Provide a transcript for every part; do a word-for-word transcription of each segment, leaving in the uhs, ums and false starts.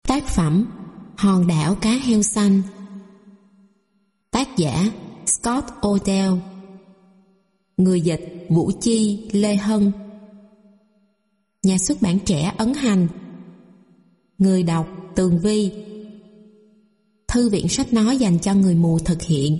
Tác phẩm Hòn đảo cá heo xanh. Tác giả Scott Odell. Người dịch Vũ Chi, Lê Hân. Nhà xuất bản Trẻ ấn hành. Người đọc Tường Vi. Thư viện sách nói dành cho người mù thực hiện.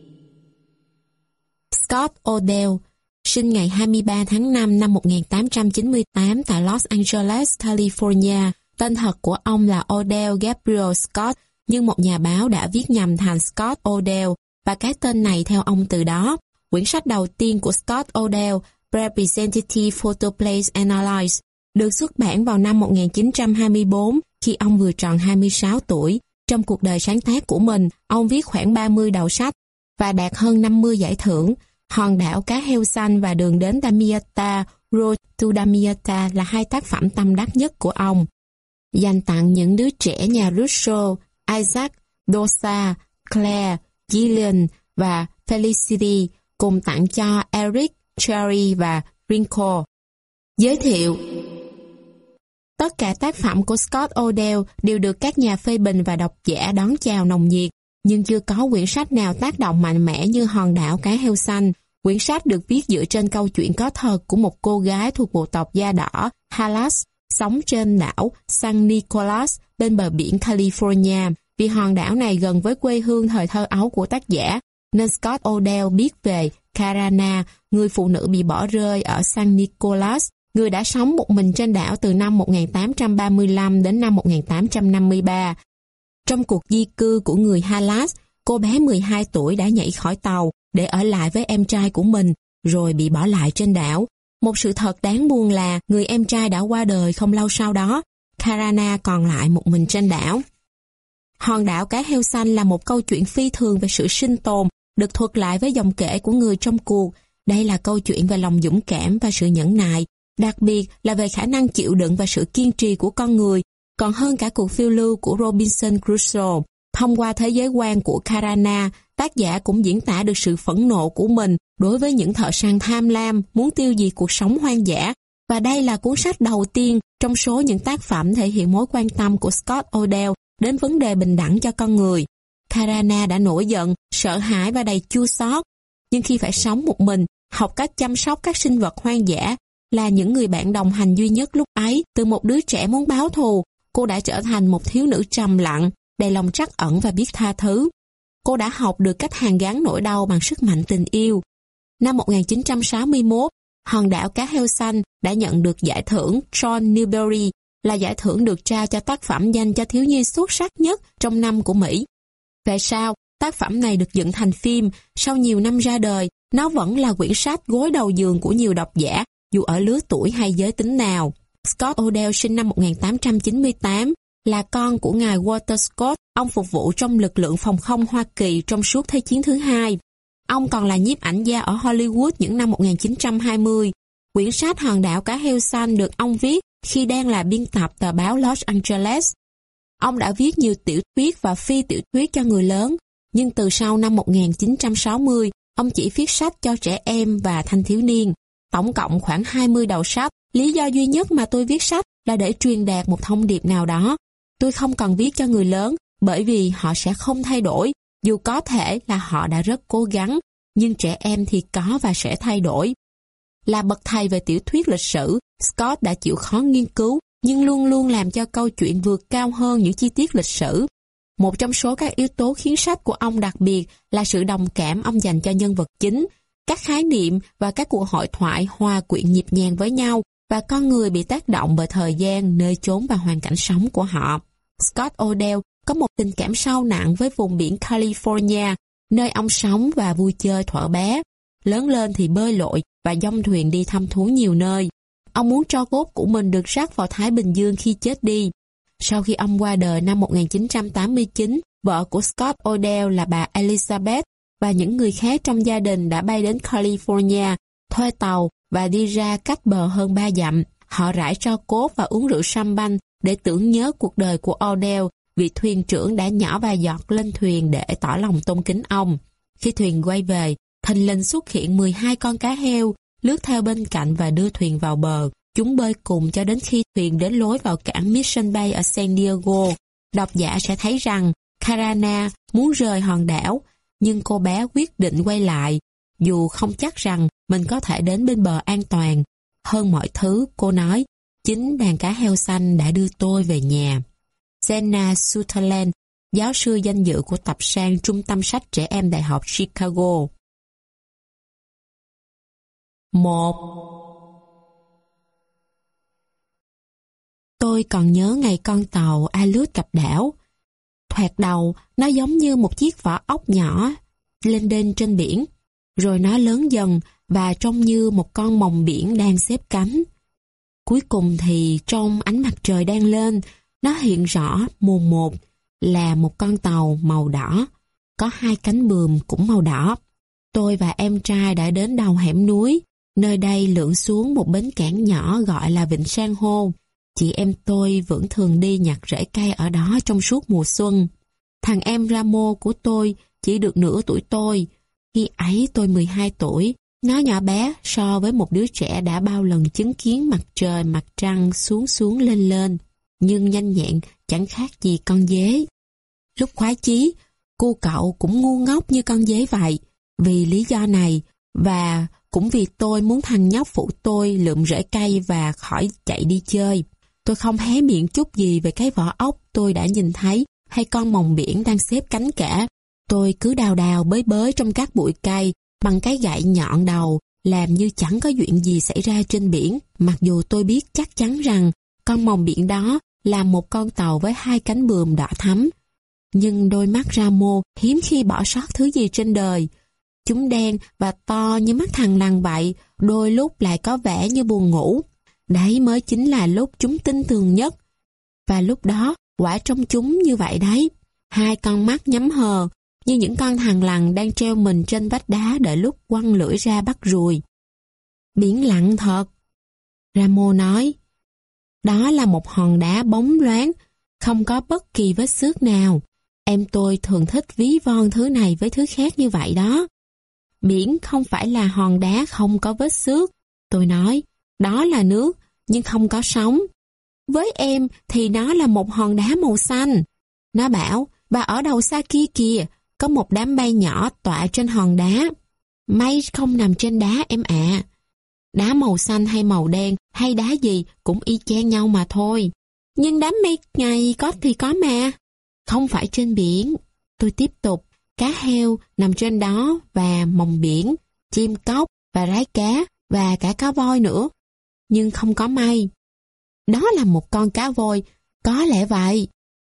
Scott Odell sinh ngày hai mươi ba tháng năm năm một nghìn tám trăm chín mươi tám tại Los Angeles, California. Tên thật của ông là Odell Gabriel Scott, nhưng một nhà báo đã viết nhầm thành Scott Odell và cái tên này theo ông từ đó. Quyển sách đầu tiên của Scott Odell, Representative Photoplays Analysis, được xuất bản vào năm một nghìn chín trăm hai mươi tư khi ông vừa tròn hai mươi sáu tuổi. Trong cuộc đời sáng tác của mình, ông viết khoảng ba mươi đầu sách và đạt hơn năm mươi giải thưởng. Hòn đảo cá heo xanh và Đường đến Damietta, Road to Damietta là hai tác phẩm tâm đắc nhất của ông. Dành tặng những đứa trẻ nhà Russo, Isaac, Dosa, Claire, Gillian và Felicity, cùng tặng cho Eric, Cherry và Wrinkle. Giới thiệu. Tất cả tác phẩm của Scott Odell đều được các nhà phê bình và độc giả đón chào nồng nhiệt, nhưng chưa có quyển sách nào tác động mạnh mẽ như Hòn đảo cá heo xanh. Quyển sách được viết dựa trên câu chuyện có thật của một cô gái thuộc bộ tộc da đỏ Halas, sống trên đảo San Nicolas bên bờ biển California. Vì hòn đảo này gần với quê hương thời thơ ấu của tác giả, nên Scott Odell biết về Karana, người phụ nữ bị bỏ rơi ở San Nicolas, người đã sống một mình trên đảo từ năm một nghìn tám trăm ba mươi lăm đến năm một nghìn tám trăm năm mươi ba. Trong cuộc di cư của người Halas, cô bé mười hai tuổi đã nhảy khỏi tàu để ở lại với em trai của mình, rồi bị bỏ lại trên đảo. Một sự thật đáng buồn là người em trai đã qua đời không lâu sau đó. Karana còn lại một mình trên đảo. Hòn đảo cá heo xanh là một câu chuyện phi thường về sự sinh tồn, được thuật lại với dòng kể của người trong cuộc. Đây là câu chuyện về lòng dũng cảm và sự nhẫn nại, đặc biệt là về khả năng chịu đựng và sự kiên trì của con người, còn hơn cả cuộc phiêu lưu của Robinson Crusoe. Thông qua thế giới quan của Karana, tác giả cũng diễn tả được sự phẫn nộ của mình đối với những thợ săn tham lam, muốn tiêu diệt cuộc sống hoang dã. Và đây là cuốn sách đầu tiên trong số những tác phẩm thể hiện mối quan tâm của Scott Odell đến vấn đề bình đẳng cho con người. Karana đã nổi giận, sợ hãi và đầy chua xót, nhưng khi phải sống một mình, học cách chăm sóc các sinh vật hoang dã là những người bạn đồng hành duy nhất lúc ấy. Từ một đứa trẻ muốn báo thù, cô đã trở thành một thiếu nữ trầm lặng, đầy lòng trắc ẩn và biết tha thứ. Cô đã học được cách hàn gắn nỗi đau bằng sức mạnh tình yêu. Năm một nghìn chín trăm sáu mươi mốt, Hòn đảo cá heo xanh đã nhận được giải thưởng John Newbery, là giải thưởng được trao cho tác phẩm dành cho thiếu nhi xuất sắc nhất trong năm của Mỹ. Về sau, tác phẩm này được dựng thành phim. Sau nhiều năm ra đời, nó vẫn là quyển sách gối đầu giường của nhiều độc giả, dù ở lứa tuổi hay giới tính nào. Scott Odell sinh năm một nghìn tám trăm chín mươi tám, là con của ngài Walter Scott. Ông phục vụ trong lực lượng phòng không Hoa Kỳ trong suốt Thế chiến thứ hai. Ông còn là nhiếp ảnh gia ở Hollywood những năm một nghìn chín trăm hai mươi. Quyển sách Hòn đảo cá heo xanh được ông viết khi đang là biên tập tờ báo Los Angeles. Ông đã viết nhiều tiểu thuyết và phi tiểu thuyết cho người lớn, nhưng từ sau năm một nghìn chín trăm sáu mươi, ông chỉ viết sách cho trẻ em và thanh thiếu niên. Tổng cộng khoảng hai mươi đầu sách. Lý do duy nhất mà tôi viết sách là để truyền đạt một thông điệp nào đó. Tôi không cần viết cho người lớn bởi vì họ sẽ không thay đổi, dù có thể là họ đã rất cố gắng, nhưng trẻ em thì có và sẽ thay đổi. Là bậc thầy về tiểu thuyết lịch sử, Scott đã chịu khó nghiên cứu, nhưng luôn luôn làm cho câu chuyện vượt cao hơn những chi tiết lịch sử. Một trong số các yếu tố khiến sách của ông đặc biệt là sự đồng cảm ông dành cho nhân vật chính. Các khái niệm và các cuộc hội thoại hòa quyện nhịp nhàng với nhau, và con người bị tác động bởi thời gian, nơi chốn và hoàn cảnh sống của họ. Scott Odell có một tình cảm sâu nặng với vùng biển California, nơi ông sống và vui chơi thuở bé. Lớn lên thì bơi lội và dông thuyền đi thăm thú nhiều nơi. Ông muốn tro cốt của mình được rắc vào Thái Bình Dương khi chết đi. Sau khi ông qua đời năm một nghìn chín trăm tám mươi chín, vợ của Scott Odell là bà Elizabeth và những người khác trong gia đình đã bay đến California, thuê tàu và đi ra cách bờ hơn ba dặm. Họ rải tro cốt và uống rượu champagne để tưởng nhớ cuộc đời của Odell, vị thuyền trưởng đã nhỏ vài giọt lên thuyền để tỏ lòng tôn kính ông. Khi thuyền quay về, thình lình xuất hiện mười hai con cá heo, lướt theo bên cạnh và đưa thuyền vào bờ. Chúng bơi cùng cho đến khi thuyền đến lối vào cảng Mission Bay ở San Diego. Độc giả sẽ thấy rằng Karana muốn rời hòn đảo, nhưng cô bé quyết định quay lại, dù không chắc rằng mình có thể đến bên bờ an toàn. Hơn mọi thứ, cô nói, chính đàn cá heo xanh đã đưa tôi về nhà. Jenna Sutherland, giáo sư danh dự của tập san Trung tâm sách trẻ em Đại học Chicago. một. Tôi còn nhớ ngày con tàu Alert cập đảo. Thoạt đầu, nó giống như một chiếc vỏ ốc nhỏ lên đên trên biển, rồi nó lớn dần và trông như một con mòng biển đang xếp cánh. Cuối cùng thì trong ánh mặt trời đang lên, nó hiện rõ mồn một là một con tàu màu đỏ, có hai cánh buồm cũng màu đỏ. Tôi và em trai đã đến đầu hẻm núi, nơi đây lượn xuống một bến cảng nhỏ gọi là Vịnh San hô. Chị em tôi vẫn thường đi nhặt rễ cây ở đó trong suốt mùa xuân. Thằng em Ramo của tôi chỉ được nửa tuổi tôi. Khi ấy tôi mười hai tuổi. Nó nhỏ bé so với một đứa trẻ đã bao lần chứng kiến mặt trời mặt trăng xuống xuống lên lên, nhưng nhanh nhẹn chẳng khác gì con dế. Lúc khoái chí, cô cậu cũng ngu ngốc như con dế vậy. Vì lý do này, và cũng vì tôi muốn thằng nhóc phụ tôi lượm rễ cây và khỏi chạy đi chơi. Tôi không hé miệng chút gì về cái vỏ ốc tôi đã nhìn thấy hay con mòng biển đang xếp cánh cả. Tôi cứ đào đào bới bới trong các bụi cây bằng cái gậy nhọn đầu, làm như chẳng có chuyện gì xảy ra trên biển, mặc dù tôi biết chắc chắn rằng con mòng biển đó là một con tàu với hai cánh buồm đỏ thắm. Nhưng đôi mắt Ramo hiếm khi bỏ sót thứ gì trên đời. Chúng đen và to như mắt thằn lằn vậy, đôi lúc lại có vẻ như buồn ngủ. Đấy mới chính là lúc chúng tin tưởng nhất. Và lúc đó, quả trong chúng như vậy đấy. Hai con mắt nhắm hờ, như những con thằn lằn đang treo mình trên vách đá đợi lúc quăng lưỡi ra bắt ruồi. Biển lặng thật, Ramo nói. Đó là một hòn đá bóng loáng, không có bất kỳ vết xước nào. Em tôi thường thích ví von thứ này với thứ khác như vậy đó. Biển không phải là hòn đá không có vết xước, tôi nói. Đó là nước, nhưng không có sóng. Với em thì nó là một hòn đá màu xanh. Nó bảo, và ở đầu xa kia kìa, có một đám mây nhỏ tọa trên hòn đá. Mây không nằm trên đá em ạ. À. Đá màu xanh hay màu đen hay đá gì cũng y chang nhau mà thôi. Nhưng đám mây này có thì có mà. Không phải trên biển. Tôi tiếp tục, cá heo nằm trên đó và mòng biển, chim cóc và rái cá và cả cá voi nữa. Nhưng không có mây. Đó là một con cá voi, có lẽ vậy.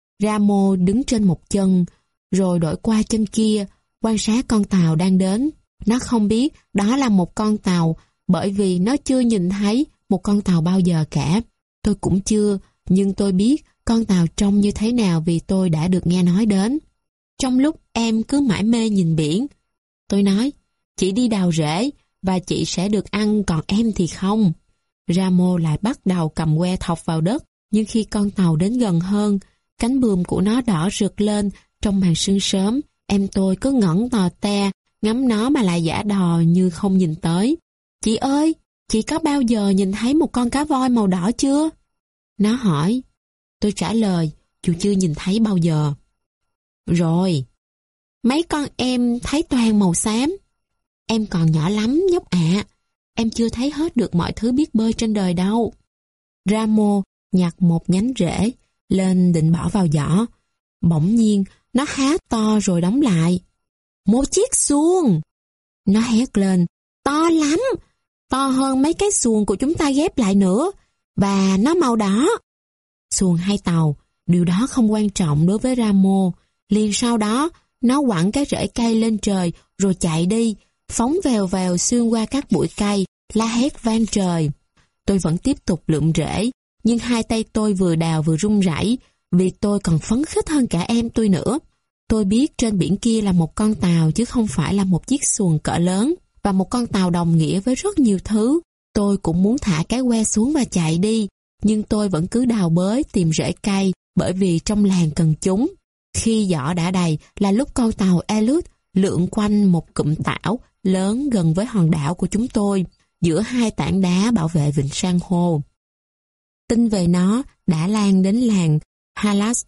Ramo đứng trên một chân, rồi đổi qua chân kia, quan sát con tàu đang đến. Nó không biết đó là một con tàu, bởi vì nó chưa nhìn thấy một con tàu bao giờ cả. Tôi cũng chưa, nhưng tôi biết con tàu trông như thế nào vì tôi đã được nghe nói đến. Trong lúc em cứ mải mê nhìn biển, tôi nói, chị đi đào rễ và chị sẽ được ăn, còn em thì không. Ramo lại bắt đầu cầm que thọc vào đất, nhưng khi con tàu đến gần hơn, cánh buồm của nó đỏ rực lên trong màn sương sớm. Em tôi cứ ngẩn tò te, ngắm nó mà lại giả đò như không nhìn tới. Chị ơi, chị có bao giờ nhìn thấy một con cá voi màu đỏ chưa? Nó hỏi. Tôi trả lời, dù chưa nhìn thấy bao giờ. Rồi, mấy con em thấy toàn màu xám. Em còn nhỏ lắm nhóc ạ. À. Em chưa thấy hết được mọi thứ biết bơi trên đời đâu. Ramo nhặt một nhánh rễ lên định bỏ vào giỏ. Bỗng nhiên nó há to rồi đóng lại. Một chiếc xuồng! Nó hét lên. To lắm! To hơn mấy cái xuồng của chúng ta ghép lại nữa. Và nó màu đỏ. Xuồng hay tàu, điều đó không quan trọng đối với Ramo. Liền sau đó, nó quẳng cái rễ cây lên trời rồi chạy đi, phóng vèo vèo xuyên qua các bụi cây, la hét vang trời. Tôi vẫn tiếp tục lượm rễ, nhưng hai tay tôi vừa đào vừa run rẩy, vì tôi còn phấn khích hơn cả em tôi nữa. Tôi biết trên biển kia là một con tàu chứ không phải là một chiếc xuồng cỡ lớn, và một con tàu đồng nghĩa với rất nhiều thứ. Tôi cũng muốn thả cái que xuống và chạy đi, nhưng tôi vẫn cứ đào bới tìm rễ cây, bởi vì trong làng cần chúng. Khi giỏ đã đầy là lúc con tàu Alert lượn quanh một cụm tảo lớn gần với hòn đảo của chúng tôi, giữa hai tảng đá bảo vệ vịnh san hô. Tin về nó đã lan đến làng Halasat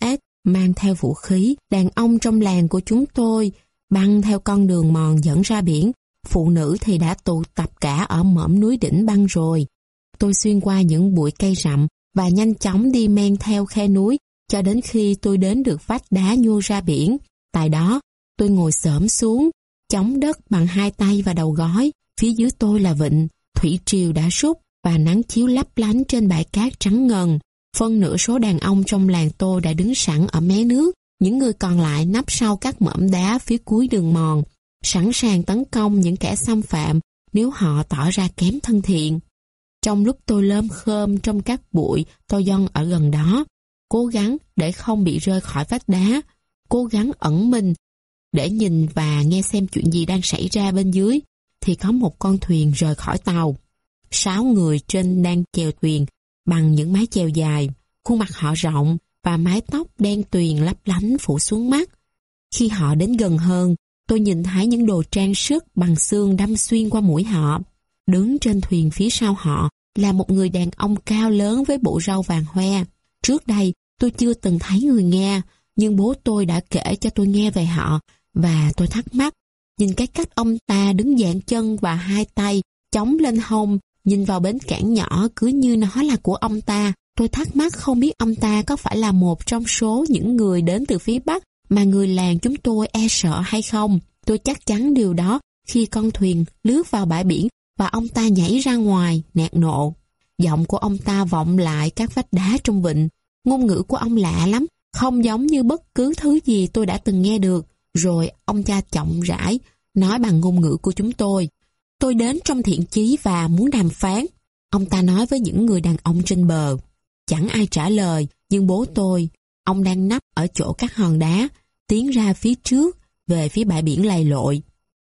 mang theo vũ khí, đàn ông trong làng của chúng tôi băng theo con đường mòn dẫn ra biển. Phụ nữ thì đã tụ tập cả ở mỏm núi đỉnh băng rồi. Tôi xuyên qua những bụi cây rậm và nhanh chóng đi men theo khe núi cho đến khi tôi đến được vách đá nhô ra biển. Tại đó, tôi ngồi xổm xuống, chống đất bằng hai tay và đầu gối. Phía dưới tôi là vịnh, thủy triều đã rút và nắng chiếu lấp lánh trên bãi cát trắng ngần. Phân nửa số đàn ông trong làng tôi đã đứng sẵn ở mé nước, những người còn lại nấp sau các mỏm đá phía cuối đường mòn, sẵn sàng tấn công những kẻ xâm phạm nếu họ tỏ ra kém thân thiện. Trong lúc tôi lơm khơm trong các bụi tôi dông ở gần đó, cố gắng để không bị rơi khỏi vách đá, cố gắng ẩn mình để nhìn và nghe xem chuyện gì đang xảy ra bên dưới, thì có một con thuyền rời khỏi tàu. Sáu người trên đang chèo thuyền bằng những mái chèo dài, khuôn mặt họ rộng và mái tóc đen tuyền lấp lánh phủ xuống mắt. Khi họ đến gần hơn, tôi nhìn thấy những đồ trang sức bằng xương đâm xuyên qua mũi họ. Đứng trên thuyền phía sau họ là một người đàn ông cao lớn với bộ râu vàng hoe. Trước đây, tôi chưa từng thấy người Nga, nhưng bố tôi đã kể cho tôi nghe về họ, và tôi thắc mắc. Nhìn cái cách ông ta đứng dạn chân và hai tay chống lên hông, nhìn vào bến cảng nhỏ cứ như nó là của ông ta. Tôi thắc mắc không biết ông ta có phải là một trong số những người đến từ phía Bắc mà người làng chúng tôi e sợ hay không. Tôi chắc chắn điều đó khi con thuyền lướt vào bãi biển và ông ta nhảy ra ngoài, nạt nộ. Giọng của ông ta vọng lại các vách đá trong vịnh. Ngôn ngữ của ông lạ lắm, không giống như bất cứ thứ gì tôi đã từng nghe được. Rồi ông cha chậm rãi nói bằng ngôn ngữ của chúng tôi. Tôi đến trong thiện chí và muốn đàm phán. Ông ta nói với những người đàn ông trên bờ. Chẳng ai trả lời, nhưng bố tôi, ông đang nấp ở chỗ các hòn đá, tiến ra phía trước, về phía bãi biển lầy lội.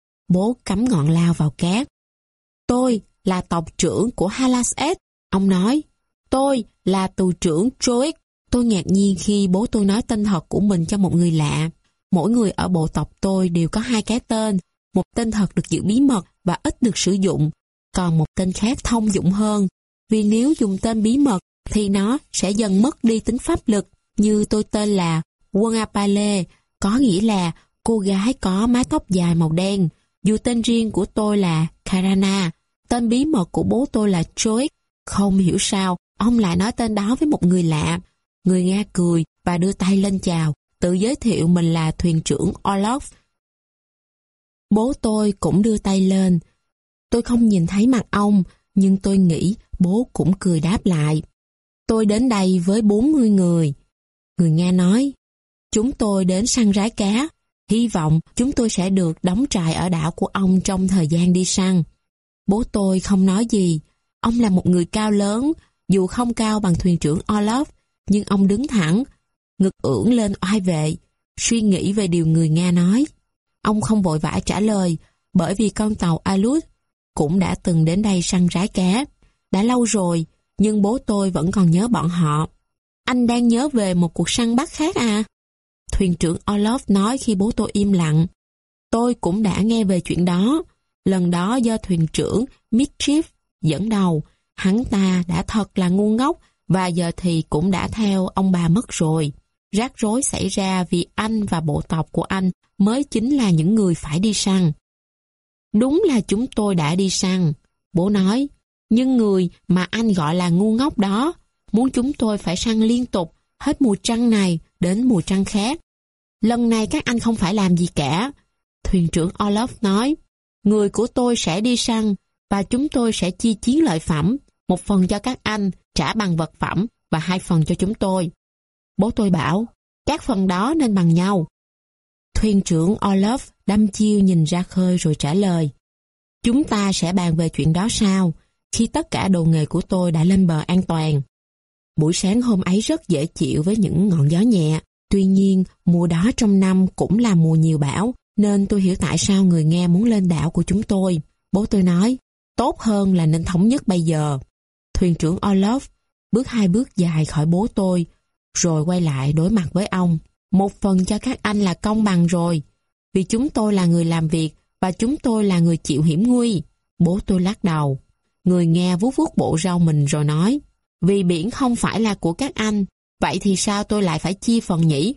Bố cắm ngọn lao vào cát. Tôi là tộc trưởng của Halasset, ông nói. Tôi là tù trưởng Troic. Tôi ngạc nhiên khi bố tôi nói tên thật của mình cho một người lạ. Mỗi người ở bộ tộc tôi đều có hai cái tên. Một tên thật được giữ bí mật và ít được sử dụng, còn một tên khác thông dụng hơn. Vì nếu dùng tên bí mật thì nó sẽ dần mất đi tính pháp lực. Như tôi tên là Wongapale, có nghĩa là cô gái có mái tóc dài màu đen. Dù tên riêng của tôi là Karana, tên bí mật của bố tôi là Troic. Không hiểu sao, ông lại nói tên đó với một người lạ. Người Nga cười và đưa tay lên chào, tự giới thiệu mình là thuyền trưởng Orlov. Bố tôi cũng đưa tay lên. Tôi không nhìn thấy mặt ông, nhưng tôi nghĩ bố cũng cười đáp lại. Tôi đến đây với bốn mươi người. Người Nga nói, chúng tôi đến săn rái cá. Hy vọng chúng tôi sẽ được đóng trại ở đảo của ông trong thời gian đi săn. Bố tôi không nói gì. Ông là một người cao lớn, dù không cao bằng thuyền trưởng Orlov, nhưng ông đứng thẳng, ngực ưỡn lên oai vệ, suy nghĩ về điều người Nga nói. Ông không vội vã trả lời, bởi vì con tàu Alut cũng đã từng đến đây săn rái cá. Đã lâu rồi, nhưng bố tôi vẫn còn nhớ bọn họ. Anh đang nhớ về một cuộc săn bắt khác à? Thuyền trưởng Orlov nói khi bố tôi im lặng. Tôi cũng đã nghe về chuyện đó. Lần đó do thuyền trưởng Mitchell dẫn đầu, hắn ta đã thật là ngu ngốc và giờ thì cũng đã theo ông bà mất rồi. Rắc rối xảy ra vì anh và bộ tộc của anh mới chính là những người phải đi săn. Đúng là chúng tôi đã đi săn, bố nói, nhưng người mà anh gọi là ngu ngốc đó muốn chúng tôi phải săn liên tục hết mùa trăng này đến mùa trăng khác. Lần này các anh không phải làm gì cả. Thuyền trưởng Orlov nói, người của tôi sẽ đi săn và chúng tôi sẽ chia chiến lợi phẩm, một phần cho các anh trả bằng vật phẩm và hai phần cho chúng tôi. Bố tôi bảo, các phần đó nên bằng nhau. Thuyền trưởng Orlov đăm chiêu nhìn ra khơi rồi trả lời, chúng ta sẽ bàn về chuyện đó sau, khi tất cả đồ nghề của tôi đã lên bờ an toàn. Buổi sáng hôm ấy rất dễ chịu với những ngọn gió nhẹ. Tuy nhiên, mùa đó trong năm cũng là mùa nhiều bão, nên tôi hiểu tại sao người Nga muốn lên đảo của chúng tôi. Bố tôi nói, tốt hơn là nên thống nhất bây giờ. Thuyền trưởng Orlov bước hai bước dài khỏi bố tôi, rồi quay lại đối mặt với ông. Một phần cho các anh là công bằng rồi, vì chúng tôi là người làm việc và chúng tôi là người chịu hiểm nguy. Bố tôi lắc đầu. Người Nga vuốt vuốt bộ râu mình rồi nói, vì biển không phải là của các anh, vậy thì sao tôi lại phải chia phần nhỉ?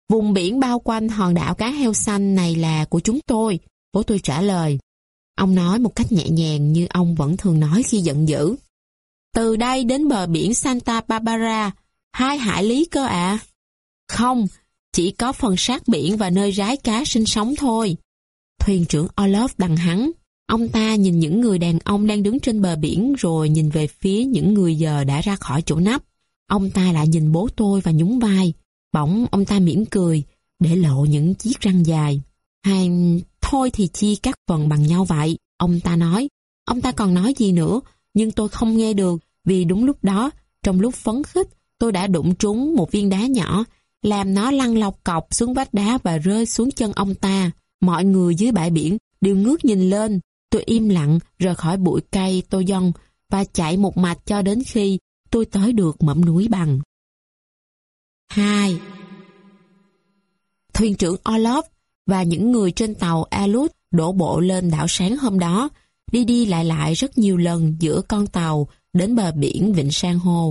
Vùng biển bao quanh hòn đảo cá heo xanh này là của chúng tôi, bố tôi trả lời. Ông nói một cách nhẹ nhàng như ông vẫn thường nói khi giận dữ. Từ đây đến bờ biển Santa Barbara, hai hải lý cơ ạ. À? Không, chỉ có phần sát biển và nơi rái cá sinh sống thôi. Thuyền trưởng Olaf đằng hắn. Ông ta nhìn những người đàn ông đang đứng trên bờ biển rồi nhìn về phía những người giờ đã ra khỏi chỗ nấp. Ông ta lại nhìn bố tôi và nhún vai. Bỗng ông ta mỉm cười, để lộ những chiếc răng dài. Hay, thôi thì chia các phần bằng nhau vậy, ông ta nói. Ông ta còn nói gì nữa, nhưng tôi không nghe được, vì đúng lúc đó, trong lúc phấn khích, tôi đã đụng trúng một viên đá nhỏ, làm nó lăn lọc cọc xuống vách đá và rơi xuống chân ông ta. Mọi người dưới bãi biển đều ngước nhìn lên. Tôi im lặng rời khỏi bụi cây tô dông và chạy một mạch cho đến khi tôi tới được mỏm núi bằng. hai. Thuyền trưởng Olaf và những người trên tàu Alud đổ bộ lên đảo sáng hôm đó, đi đi lại lại rất nhiều lần giữa con tàu đến bờ biển vịnh san hô.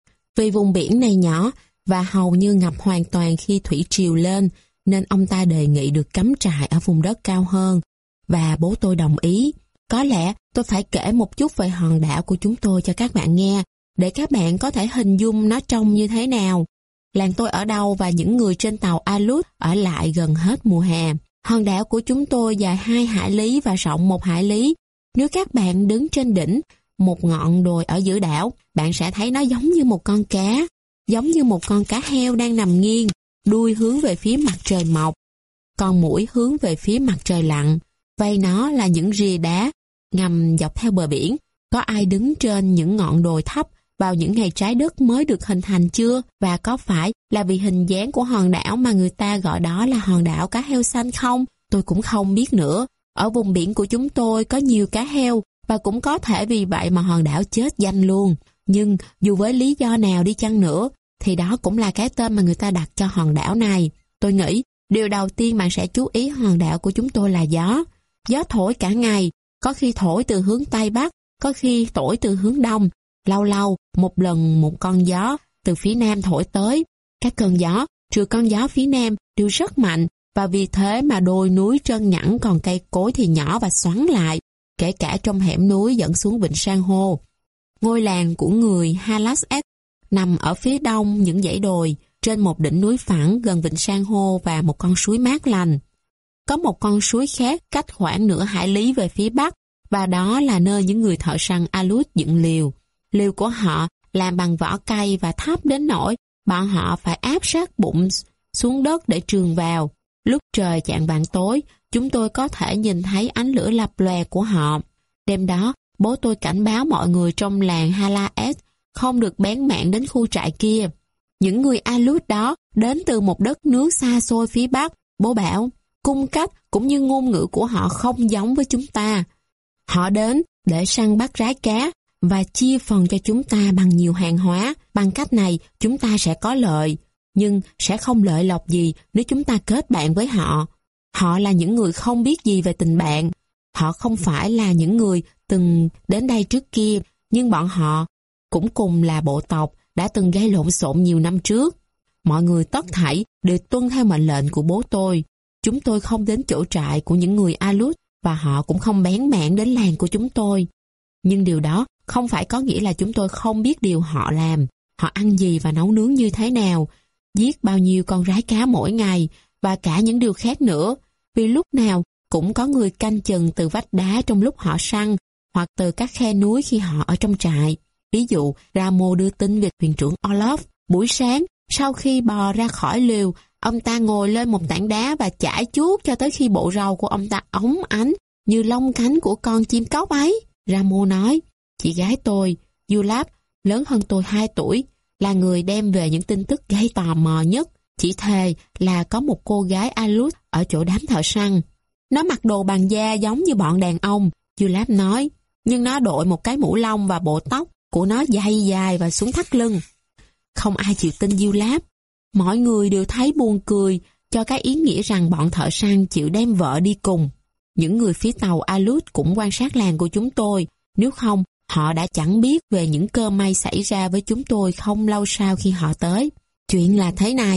Vì vùng biển này nhỏ và hầu như ngập hoàn toàn khi thủy triều lên, nên ông ta đề nghị được cắm trại ở vùng đất cao hơn, và bố tôi đồng ý. Có lẽ tôi phải kể một chút về hòn đảo của chúng tôi cho các bạn nghe, để các bạn có thể hình dung nó trông như thế nào. Làng tôi ở đâu và những người trên tàu Alud ở lại gần hết mùa hè. Hòn đảo của chúng tôi dài hai hải lý và rộng một hải lý. Nếu các bạn đứng trên đỉnh một ngọn đồi ở giữa đảo, bạn sẽ thấy nó giống như một con cá, giống như một con cá heo đang nằm nghiêng, đuôi hướng về phía mặt trời mọc, còn mũi hướng về phía mặt trời lặn. Vây nó là những rìa đá ngầm dọc theo bờ biển. Có ai đứng trên những ngọn đồi thấp vào những ngày trái đất mới được hình thành chưa? Và có phải là vì hình dáng của hòn đảo mà người ta gọi đó là hòn đảo cá heo xanh không? Tôi cũng không biết nữa. Ở vùng biển của chúng tôi có nhiều cá heo, và cũng có thể vì vậy mà hòn đảo chết danh luôn. Nhưng dù với lý do nào đi chăng nữa, thì đó cũng là cái tên mà người ta đặt cho hòn đảo này. Tôi nghĩ điều đầu tiên bạn sẽ chú ý hòn đảo của chúng tôi là gió. Gió thổi cả ngày, có khi thổi từ hướng Tây Bắc, có khi thổi từ hướng Đông. Lâu lâu, một lần một con gió từ phía Nam thổi tới. Các cơn gió, trừ con gió phía Nam, đều rất mạnh, và vì thế mà đồi núi trơn nhẵn, còn cây cối thì nhỏ và xoắn lại, kể cả trong hẻm núi dẫn xuống vịnh san hô. Ngôi làng của người Halasek nằm ở phía đông những dãy đồi, trên một đỉnh núi phẳng gần vịnh san hô và một con suối mát lành. Có một con suối khác cách khoảng nửa hải lý về phía bắc, và đó là nơi những người thợ săn Alud dựng liều. Liều của họ làm bằng vỏ cây và thấp đến nỗi bọn họ phải áp sát bụng xuống đất để trườn vào. Lúc trời chạng vạng tối, chúng tôi có thể nhìn thấy ánh lửa lập lòe của họ. Đêm đó, bố tôi cảnh báo mọi người trong làng Halaes không được bén mảng đến khu trại kia. Những người Alud đó đến từ một đất nước xa xôi phía Bắc. Bố bảo, cung cách cũng như ngôn ngữ của họ không giống với chúng ta. Họ đến để săn bắt rái cá và chia phần cho chúng ta bằng nhiều hàng hóa. Bằng cách này, chúng ta sẽ có lợi, nhưng sẽ không lợi lộc gì nếu chúng ta kết bạn với họ. Họ là những người không biết gì về tình bạn. Họ không phải là những người từng đến đây trước kia, nhưng bọn họ cũng cùng là bộ tộc đã từng gây lộn xộn nhiều năm trước. Mọi người tất thảy đều tuân theo mệnh lệnh của bố tôi. Chúng tôi không đến chỗ trại của những người Alud, và họ cũng không bén mảng đến làng của chúng tôi. Nhưng điều đó không phải có nghĩa là chúng tôi không biết điều họ làm. Họ ăn gì và nấu nướng như thế nào, giết bao nhiêu con rái cá mỗi ngày, và cả những điều khác nữa. Vì lúc nào cũng có người canh chừng từ vách đá trong lúc họ săn, hoặc từ các khe núi khi họ ở trong trại. Ví dụ, Ramo đưa tin về thuyền trưởng Olaf. Buổi sáng, sau khi bò ra khỏi liều, ông ta ngồi lên một tảng đá và chải chuốt cho tới khi bộ râu của ông ta óng ánh như lông cánh của con chim cóc ấy. Ramo nói, chị gái tôi, Julap, lớn hơn tôi hai tuổi, là người đem về những tin tức gây tò mò nhất. Chị thề là có một cô gái Alud ở chỗ đám thợ săn. Nó mặc đồ bằng da giống như bọn đàn ông, Julap nói, nhưng nó đội một cái mũ lông và bộ tóc của nó dài dài và xuống thắt lưng. Không ai chịu tin Julap. Mọi người đều thấy buồn cười cho cái ý nghĩa rằng bọn thợ săn chịu đem vợ đi cùng. Những người phía tàu Alud cũng quan sát làng của chúng tôi, nếu không họ đã chẳng biết về những cơ may xảy ra với chúng tôi không lâu sau khi họ tới. Chuyện là thế này,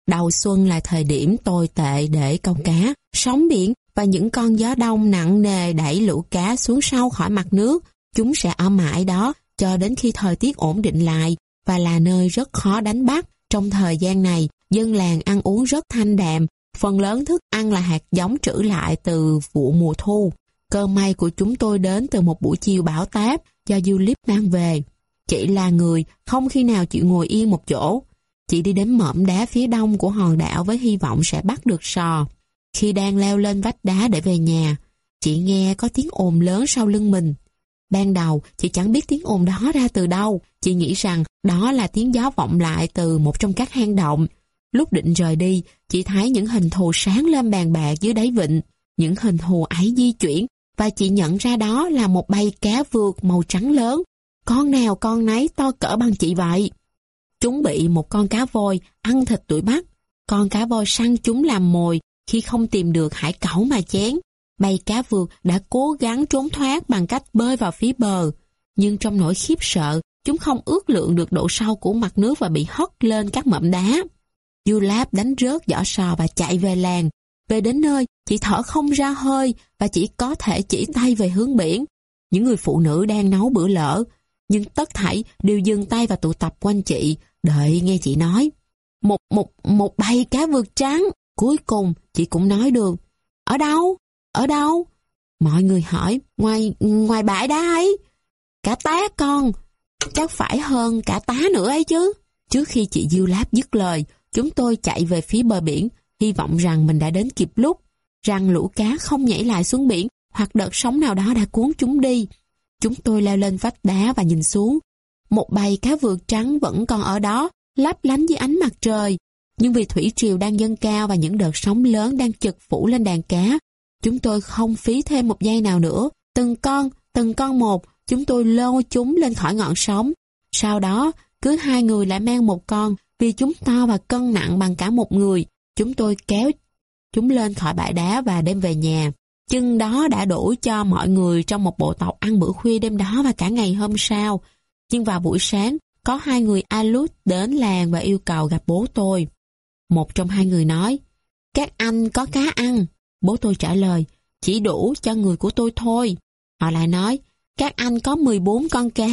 Đầu xuân là thời điểm tồi tệ để câu cá. Sóng biển và những con gió đông nặng nề đẩy lũ cá xuống sâu khỏi mặt nước. Chúng sẽ ở mãi đó cho đến khi thời tiết ổn định lại và là nơi rất khó đánh bắt. Trong thời gian này, dân làng ăn uống rất thanh đạm. Phần lớn thức ăn là hạt giống trữ lại từ vụ mùa thu. Cơn may của chúng tôi đến từ một buổi chiều bão táp do Julep mang về. Chị là người không khi nào chịu ngồi yên một chỗ. Chị đi đến mỏm đá phía đông của hòn đảo với hy vọng sẽ bắt được sò. Khi đang leo lên vách đá để về nhà, chị nghe có tiếng ồn lớn sau lưng mình. Ban đầu, chị chẳng biết tiếng ồn đó ra từ đâu. Chị nghĩ rằng đó là tiếng gió vọng lại từ một trong các hang động. Lúc định rời đi, chị thấy những hình thù sáng lên bàn bạc dưới đáy vịnh. Những hình thù ấy di chuyển, và chị nhận ra đó là một bầy cá vượt màu trắng lớn. Con nào con nấy to cỡ bằng chị vậy. Chúng bị một con cá voi ăn thịt đuổi bắt. Con cá voi săn chúng làm mồi khi không tìm được hải cẩu mà chén. Bầy cá vượt đã cố gắng trốn thoát bằng cách bơi vào phía bờ. Nhưng trong nỗi khiếp sợ, chúng không ước lượng được độ sâu của mặt nước và bị hất lên các mỏm đá. Julep đánh rớt vỏ sò và chạy về làng. Về đến nơi, chị thở không ra hơi và chỉ có thể chỉ tay về hướng biển. Những người phụ nữ đang nấu bữa lỡ, nhưng tất thảy đều dừng tay và tụ tập quanh chị, đợi nghe chị nói. Một, một, một bầy cá vượt trắng. Cuối cùng, chị cũng nói được. Ở đâu? Ở đâu? Mọi người hỏi. Ngoài, ngoài bãi đá ấy. Cả tá con. Chắc phải hơn cả tá nữa ấy chứ. Trước khi chị Julep dứt lời, chúng tôi chạy về phía bờ biển, hy vọng rằng mình đã đến kịp lúc, rằng lũ cá không nhảy lại xuống biển hoặc đợt sóng nào đó đã cuốn chúng đi. Chúng tôi leo lên vách đá và nhìn xuống. Một bầy cá vượt trắng vẫn còn ở đó, lấp lánh dưới ánh mặt trời. Nhưng vì thủy triều đang dâng cao và những đợt sóng lớn đang chực phủ lên đàn cá, chúng tôi không phí thêm một giây nào nữa. Từng con, từng con một, chúng tôi lôi chúng lên khỏi ngọn sóng. Sau đó, cứ hai người lại mang một con, vì chúng to và cân nặng bằng cả một người. Chúng tôi kéo chúng lên khỏi bãi đá và đem về nhà. Chừng đó đã đủ cho mọi người trong một bộ tộc ăn bữa khuya đêm đó và cả ngày hôm sau. Nhưng vào buổi sáng, có hai người Aleut đến làng và yêu cầu gặp bố tôi. Một trong hai người nói, các anh có cá ăn. Bố tôi trả lời, chỉ đủ cho người của tôi thôi. Họ lại nói, các anh có mười bốn con cá.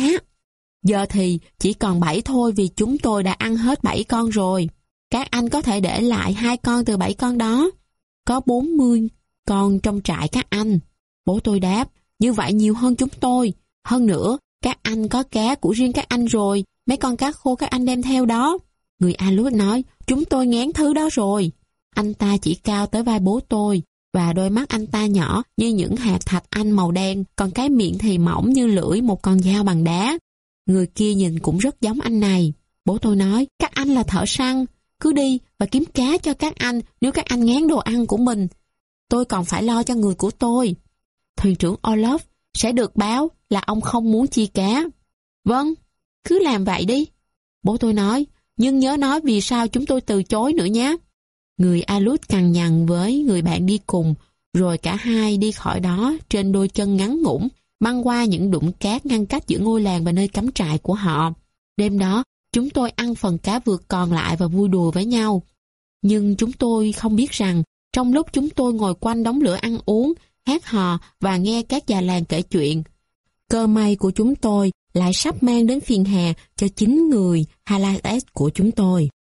Giờ thì chỉ còn bảy thôi vì chúng tôi đã ăn hết bảy con rồi. Các anh có thể để lại hai con từ bảy con đó. Có bốn mươi con trong trại các anh. Bố tôi đáp, như vậy nhiều hơn chúng tôi. Hơn nữa, các anh có cá của riêng các anh rồi. Mấy con cá khô các anh đem theo đó. Người Aleut nói, chúng tôi ngán thứ đó rồi. Anh ta chỉ cao tới vai bố tôi, và đôi mắt anh ta nhỏ như những hạt thạch anh màu đen, còn cái miệng thì mỏng như lưỡi một con dao bằng đá. Người kia nhìn cũng rất giống anh này. Bố tôi nói, các anh là thợ săn, cứ đi và kiếm cá cho các anh nếu các anh ngán đồ ăn của mình. Tôi còn phải lo cho người của tôi. Thuyền trưởng Olaf sẽ được báo là ông không muốn chi cá. Vâng, cứ làm vậy đi. Bố tôi nói, nhưng nhớ nói vì sao chúng tôi từ chối nữa nhé. Người Aleut cằn nhằn với người bạn đi cùng, rồi cả hai đi khỏi đó trên đôi chân ngắn ngủn, băng qua những đũng cát ngăn cách giữa ngôi làng và nơi cắm trại của họ. Đêm đó, chúng tôi ăn phần cá vượt còn lại và vui đùa với nhau. Nhưng chúng tôi không biết rằng, trong lúc chúng tôi ngồi quanh đống lửa ăn uống, hát hò và nghe các già làng kể chuyện, cơ may của chúng tôi lại sắp mang đến phiền hà cho chính người Halaes của chúng tôi.